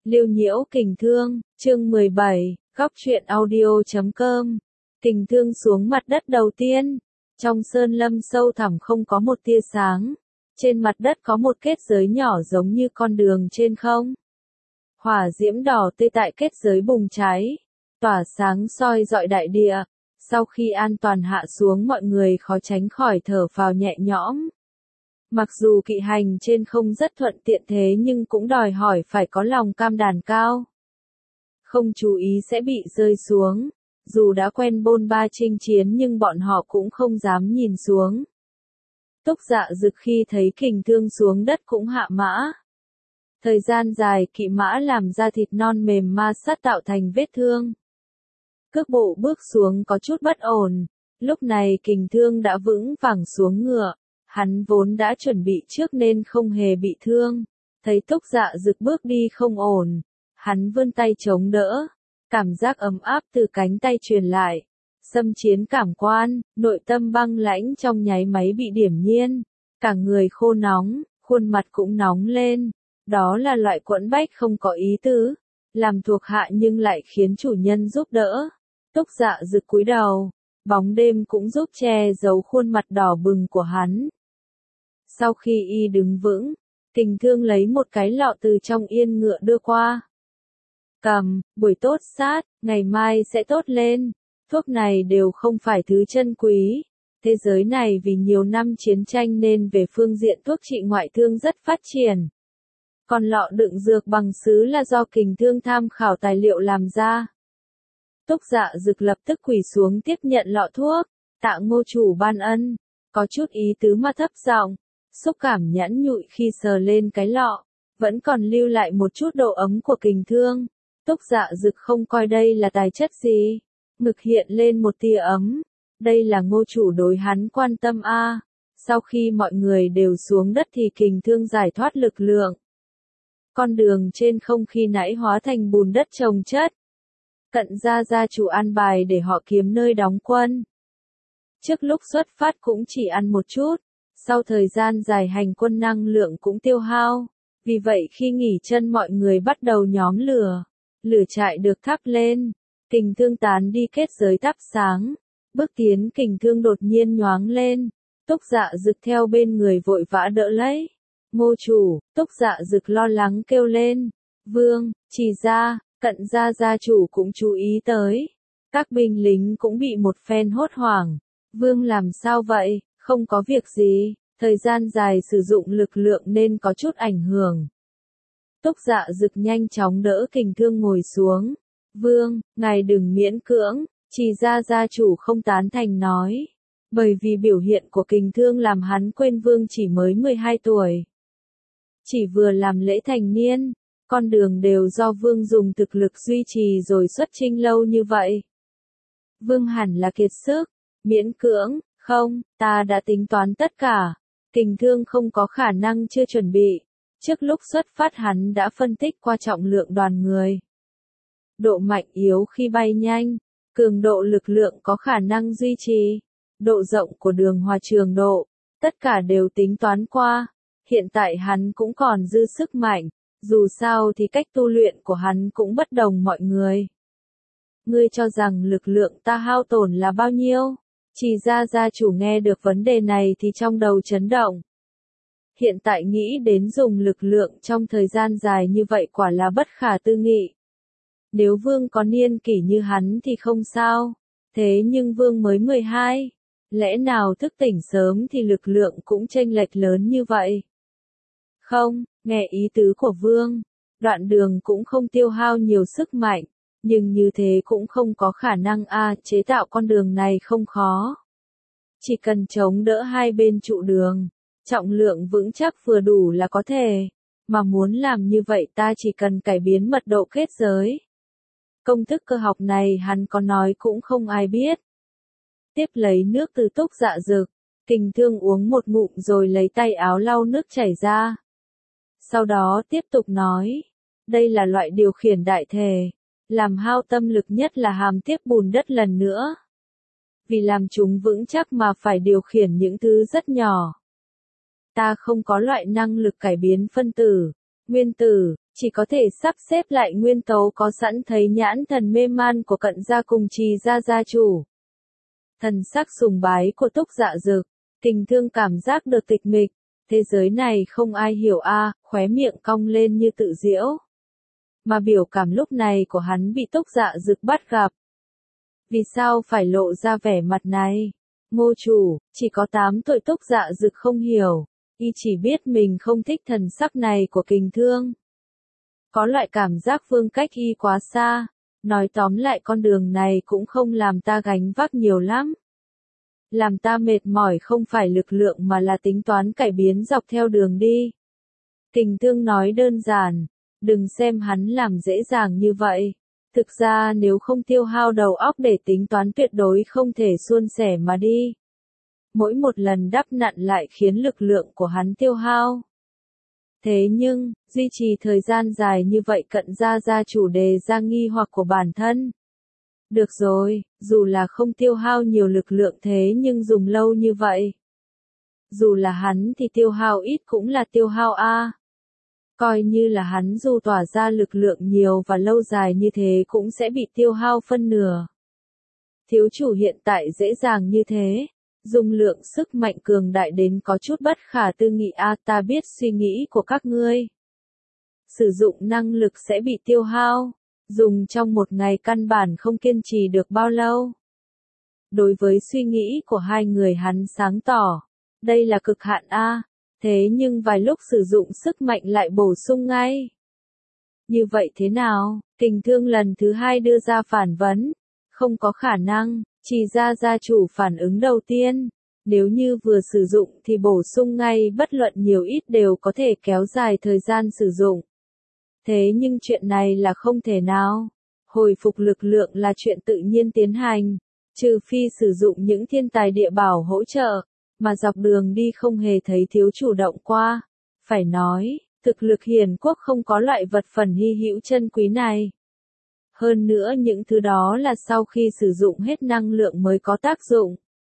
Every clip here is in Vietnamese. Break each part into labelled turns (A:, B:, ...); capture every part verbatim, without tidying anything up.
A: Lưu Nhiễu Kình Thương, chương mười bảy, góc truyện audio chấm com. Kình thương xuống mặt đất đầu tiên. Trong sơn lâm sâu thẳm không có một tia sáng. Trên mặt đất có một kết giới nhỏ giống như con đường trên không. Hỏa diễm đỏ tươi tại kết giới bùng cháy, tỏa sáng soi rọi đại địa. Sau khi an toàn hạ xuống, mọi người khó tránh khỏi thở phào nhẹ nhõm. Mặc dù kỵ hành trên không rất thuận tiện thế nhưng cũng đòi hỏi phải có lòng cam đàn cao. Không chú ý sẽ bị rơi xuống. Dù đã quen bôn ba chinh chiến nhưng bọn họ cũng không dám nhìn xuống. Túc Dạ Dực khi thấy kình thương xuống đất cũng hạ mã. Thời gian dài kỵ mã làm ra thịt non mềm ma sát tạo thành vết thương. Cước bộ bước xuống có chút bất ổn. Lúc này kình thương đã vững vàng xuống ngựa. Hắn vốn đã chuẩn bị trước nên không hề bị thương. Thấy Túc Dạ Dực bước đi không ổn. Hắn vươn tay chống đỡ. Cảm giác ấm áp từ cánh tay truyền lại. Xâm chiến cảm quan, nội tâm băng lãnh trong nháy máy bị điểm nhiên. Cả người khô nóng, khuôn mặt cũng nóng lên. Đó là loại quẫn bách không có ý tứ. Làm thuộc hạ nhưng lại khiến chủ nhân giúp đỡ. Túc Dạ Dực cúi đầu. Bóng đêm cũng giúp che giấu khuôn mặt đỏ bừng của hắn. Sau khi y đứng vững, kình thương lấy một cái lọ từ trong yên ngựa đưa qua. Cầm, buổi tốt sát, ngày mai sẽ tốt lên. Thuốc này đều không phải thứ chân quý. Thế giới này vì nhiều năm chiến tranh nên về phương diện thuốc trị ngoại thương rất phát triển. Còn lọ đựng dược bằng sứ là do kình thương tham khảo tài liệu làm ra. Túc Dạ Dực lập tức quỳ xuống tiếp nhận lọ thuốc. Tạ Ngô chủ ban ân, có chút ý tứ mà thấp giọng. Xúc cảm nhẵn nhụi khi sờ lên cái lọ, vẫn còn lưu lại một chút độ ấm của kình thương. Túc Dạ Dực không coi đây là tài chất gì. Ngực hiện lên một tia ấm. Đây là Ngô chủ đối hắn quan tâm a. À. Sau khi mọi người đều xuống đất thì kình thương giải thoát lực lượng. Con đường trên không khi nãy hóa thành bùn đất chồng chất. Cận gia gia chủ an bài để họ kiếm nơi đóng quân. Trước lúc xuất phát cũng chỉ ăn một chút. Sau thời gian dài hành quân năng lượng cũng tiêu hao. Vì vậy khi nghỉ chân mọi người bắt đầu nhóm lửa. Lửa trại được thắp lên. Kình thương tán đi kết giới thắp sáng. Bước tiến kình thương đột nhiên nhoáng lên. Túc Dạ Dực theo bên người vội vã đỡ lấy. Ngô chủ, Túc Dạ Dực lo lắng kêu lên. Vương, Trì gia, Cận gia gia chủ cũng chú ý tới. Các binh lính cũng bị một phen hốt hoảng. Vương làm sao vậy? Không có việc gì, thời gian dài sử dụng lực lượng nên có chút ảnh hưởng. Túc Dạ Dực nhanh chóng đỡ kình thương ngồi xuống. Vương, ngài đừng miễn cưỡng, Trì gia gia chủ không tán thành nói. Bởi vì biểu hiện của kình thương làm hắn quên vương chỉ mới mười hai tuổi. Chỉ vừa làm lễ thành niên, con đường đều do vương dùng thực lực duy trì rồi xuất chinh lâu như vậy. Vương hẳn là kiệt sức, miễn cưỡng. Không, ta đã tính toán tất cả. Kình thương không có khả năng chưa chuẩn bị. Trước lúc xuất phát hắn đã phân tích qua trọng lượng đoàn người. Độ mạnh yếu khi bay nhanh. Cường độ lực lượng có khả năng duy trì. Độ rộng của đường hòa trường độ. Tất cả đều tính toán qua. Hiện tại hắn cũng còn dư sức mạnh. Dù sao thì cách tu luyện của hắn cũng bất đồng mọi người. Ngươi cho rằng lực lượng ta hao tổn là bao nhiêu? Trì gia gia chủ nghe được vấn đề này thì trong đầu chấn động. Hiện tại nghĩ đến dùng lực lượng trong thời gian dài như vậy quả là bất khả tư nghị. Nếu vương có niên kỷ như hắn thì không sao. Thế nhưng vương mới mười hai. Lẽ nào thức tỉnh sớm thì lực lượng cũng chênh lệch lớn như vậy? Không, nghe ý tứ của vương. Đoạn đường cũng không tiêu hao nhiều sức mạnh. Nhưng như thế cũng không có khả năng a à, chế tạo con đường này không khó. Chỉ cần chống đỡ hai bên trụ đường, trọng lượng vững chắc vừa đủ là có thể. Mà muốn làm như vậy ta chỉ cần cải biến mật độ kết giới. Công thức cơ học này hắn có nói cũng không ai biết. Tiếp lấy nước từ Túc Dạ Dực, kình thương uống một ngụm rồi lấy tay áo lau nước chảy ra. Sau đó tiếp tục nói, đây là loại điều khiển đại thể. Làm hao tâm lực nhất là hàm tiếp bùn đất lần nữa. Vì làm chúng vững chắc mà phải điều khiển những thứ rất nhỏ. Ta không có loại năng lực cải biến phân tử, nguyên tử, chỉ có thể sắp xếp lại nguyên tấu có sẵn thấy nhãn thần mê man của Cận gia cùng Trì gia gia chủ. Thần sắc sùng bái của Túc Dạ Dực, Kình Thương cảm giác được tịch mịch, thế giới này không ai hiểu a, à, khóe miệng cong lên như tự giễu. Mà biểu cảm lúc này của hắn bị Túc Dạ Dực bắt gặp. Vì sao phải lộ ra vẻ mặt này? Ngô chủ, chỉ có tám tuổi Túc Dạ Dực không hiểu, y chỉ biết mình không thích thần sắc này của Kình Thương. Có loại cảm giác phương cách y quá xa, nói tóm lại con đường này cũng không làm ta gánh vác nhiều lắm. Làm ta mệt mỏi không phải lực lượng mà là tính toán cải biến dọc theo đường đi. Kình Thương nói đơn giản, đừng xem hắn làm dễ dàng như vậy. Thực ra nếu không tiêu hao đầu óc để tính toán tuyệt đối không thể suôn sẻ mà đi. Mỗi một lần đắp nặn lại khiến lực lượng của hắn tiêu hao. Thế nhưng, duy trì thời gian dài như vậy Cận gia gia chủ đề ra nghi hoặc của bản thân. Được rồi, dù là không tiêu hao nhiều lực lượng thế nhưng dùng lâu như vậy. Dù là hắn thì tiêu hao ít cũng là tiêu hao a. Coi như là hắn dù tỏa ra lực lượng nhiều và lâu dài như thế cũng sẽ bị tiêu hao phân nửa. Thiếu chủ hiện tại dễ dàng như thế, dùng lượng sức mạnh cường đại đến có chút bất khả tư nghị a, ta biết suy nghĩ của các ngươi. Sử dụng năng lực sẽ bị tiêu hao, dùng trong một ngày căn bản không kiên trì được bao lâu. Đối với suy nghĩ của hai người hắn sáng tỏ, đây là cực hạn a, thế nhưng vài lúc sử dụng sức mạnh lại bổ sung ngay. Như vậy thế nào? Kình Thương lần thứ hai đưa ra phản vấn, không có khả năng. Trì gia gia chủ phản ứng đầu tiên, nếu như vừa sử dụng thì bổ sung ngay bất luận nhiều ít đều có thể kéo dài thời gian sử dụng. Thế nhưng chuyện này là không thể nào. Hồi phục lực lượng là chuyện tự nhiên tiến hành, trừ phi sử dụng những thiên tài địa bảo hỗ trợ, mà dọc đường đi không hề thấy thiếu chủ động qua. Phải nói, thực lực hiền quốc không có loại vật phẩm hy hữu chân quý này. Hơn nữa những thứ đó là sau khi sử dụng hết năng lượng mới có tác dụng.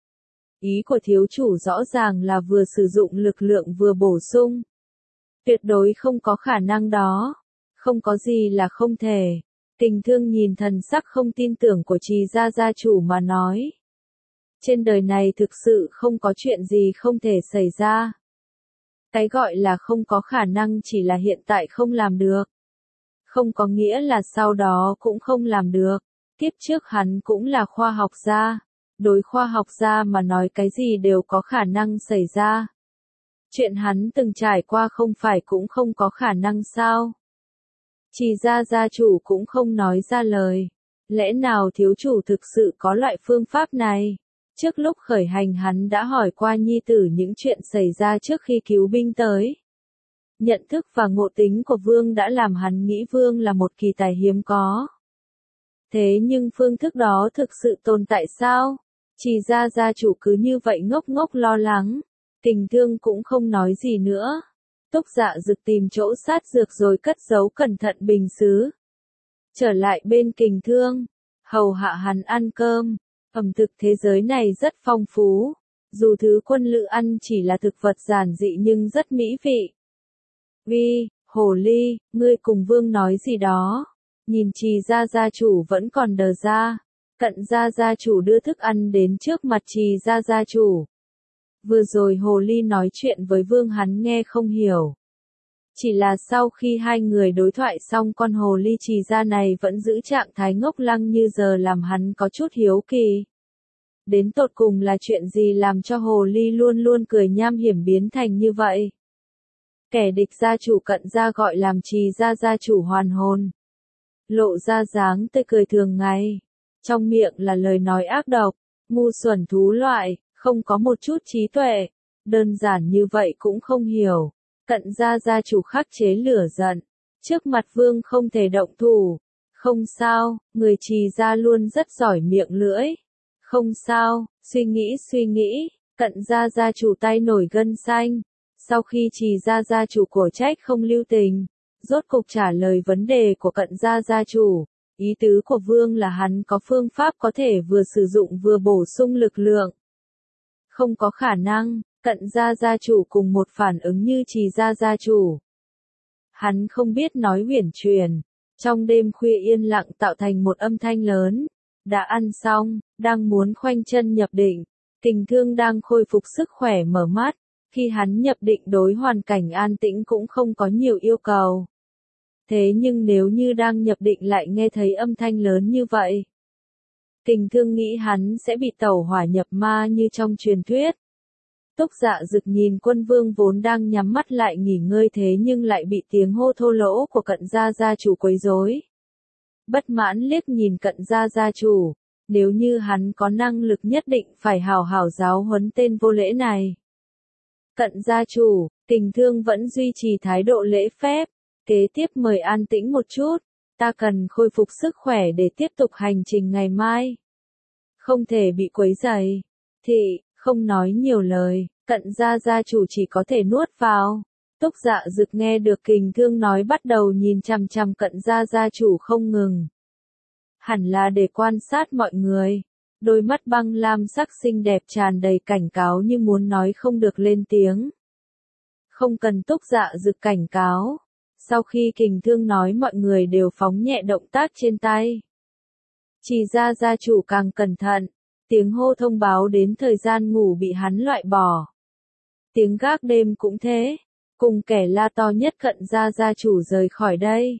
A: Ý của thiếu chủ rõ ràng là vừa sử dụng lực lượng vừa bổ sung. Tuyệt đối không có khả năng đó. Không có gì là không thể. Kình Thương nhìn thần sắc không tin tưởng của Trì gia gia chủ mà nói. Trên đời này thực sự không có chuyện gì không thể xảy ra. Cái gọi là không có khả năng chỉ là hiện tại không làm được. Không có nghĩa là sau đó cũng không làm được. Tiếp trước hắn cũng là khoa học gia. Đối khoa học gia mà nói cái gì đều có khả năng xảy ra. Chuyện hắn từng trải qua không phải cũng không có khả năng sao? Trì gia gia chủ cũng không nói ra lời. Lẽ nào thiếu chủ thực sự có loại phương pháp này? Trước lúc khởi hành hắn đã hỏi qua nhi tử những chuyện xảy ra trước khi cứu binh tới. Nhận thức và ngộ tính của Vương đã làm hắn nghĩ Vương là một kỳ tài hiếm có. Thế nhưng phương thức đó thực sự tồn tại sao? Trì gia gia chủ cứ như vậy ngốc ngốc lo lắng. Kình Thương cũng không nói gì nữa. Túc Dạ Dực tìm chỗ sát dược rồi cất giấu cẩn thận bình sứ. Trở lại bên Kình Thương, hầu hạ hắn ăn cơm. Ẩm thực thế giới này rất phong phú. Dù thứ quân lữ ăn chỉ là thực vật giản dị nhưng rất mỹ vị. Vi, hồ ly, ngươi cùng Vương nói gì đó. Nhìn Trì gia gia chủ vẫn còn đờ ra. Cận gia gia chủ đưa thức ăn đến trước mặt Trì gia gia chủ. Vừa rồi hồ ly nói chuyện với Vương hắn nghe không hiểu. Chỉ là sau khi hai người đối thoại xong con hồ ly Trì gia này vẫn giữ trạng thái ngốc lăng như giờ làm hắn có chút hiếu kỳ. Đến tột cùng là chuyện gì làm cho hồ ly luôn luôn cười nham hiểm biến thành như vậy? Kẻ địch gia chủ Cận gia gọi làm Trì gia gia chủ hoàn hồn. Lộ ra dáng tươi cười thường ngày. Trong miệng là lời nói ác độc, ngu xuẩn thú loại, không có một chút trí tuệ. Đơn giản như vậy cũng không hiểu. Cận gia gia chủ khắc chế lửa giận. Trước mặt Vương không thể động thủ. Không sao, người Trì gia luôn rất giỏi miệng lưỡi. Không sao, suy nghĩ suy nghĩ, Cận gia gia chủ tay nổi gân xanh. Sau khi Trì gia gia chủ cổ trách không lưu tình, rốt cục trả lời vấn đề của Cận gia gia chủ. Ý tứ của Vương là hắn có phương pháp có thể vừa sử dụng vừa bổ sung lực lượng. Không có khả năng, Cận gia gia chủ cùng một phản ứng như Trì gia gia chủ. Hắn không biết nói uyển chuyển. Trong đêm khuya yên lặng tạo thành một âm thanh lớn. Đã ăn xong, đang muốn khoanh chân nhập định. Kình Thương đang khôi phục sức khỏe mở mắt. Khi hắn nhập định đối hoàn cảnh an tĩnh cũng không có nhiều yêu cầu. Thế nhưng nếu như đang nhập định lại nghe thấy âm thanh lớn như vậy. Kình Thương nghĩ hắn sẽ bị tẩu hỏa nhập ma như trong truyền thuyết. Túc Dạ Dực nhìn Quân Vương vốn đang nhắm mắt lại nghỉ ngơi thế nhưng lại bị tiếng hô thô lỗ của Cận gia gia chủ quấy rối. Bất mãn liếc nhìn Cận gia gia chủ, nếu như hắn có năng lực nhất định phải hào hào giáo huấn tên vô lễ này. Cận gia chủ, Kình Thương vẫn duy trì thái độ lễ phép, kế tiếp mời an tĩnh một chút, ta cần khôi phục sức khỏe để tiếp tục hành trình ngày mai. Không thể bị quấy rầy. Thị, không nói nhiều lời, Cận gia gia chủ chỉ có thể nuốt vào. Túc Dạ Dực nghe được Kình Thương nói bắt đầu nhìn chằm chằm Cận gia gia chủ không ngừng. Hẳn là để quan sát mọi người. Đôi mắt băng lam sắc xinh đẹp tràn đầy cảnh cáo như muốn nói không được lên tiếng. Không cần Túc Dạ Dực cảnh cáo. Sau khi Kình Thương nói mọi người đều phóng nhẹ động tác trên tay. Chỉ ra gia chủ càng cẩn thận. Tiếng hô thông báo đến thời gian ngủ bị hắn loại bỏ. Tiếng gác đêm cũng thế. Cùng kẻ la to nhất Cận gia gia chủ rời khỏi đây.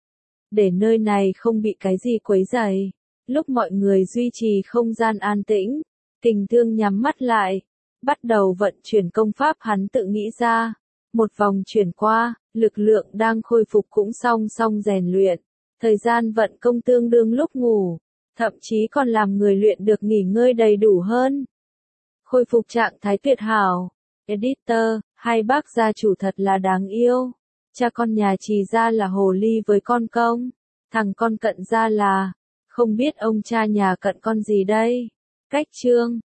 A: Để nơi này không bị cái gì quấy rầy. Lúc mọi người duy trì không gian an tĩnh, Kình Thương nhắm mắt lại, bắt đầu vận chuyển công pháp hắn tự nghĩ ra. Một vòng chuyển qua, lực lượng đang khôi phục cũng song song rèn luyện. Thời gian vận công tương đương lúc ngủ, thậm chí còn làm người luyện được nghỉ ngơi đầy đủ hơn. Khôi phục trạng thái tuyệt hảo. Editor, hai bác gia chủ thật là đáng yêu. Cha con nhà Trì gia là hồ ly với con công. Thằng con Cận gia là, không biết ông cha nhà Cận con gì đây. Cách chương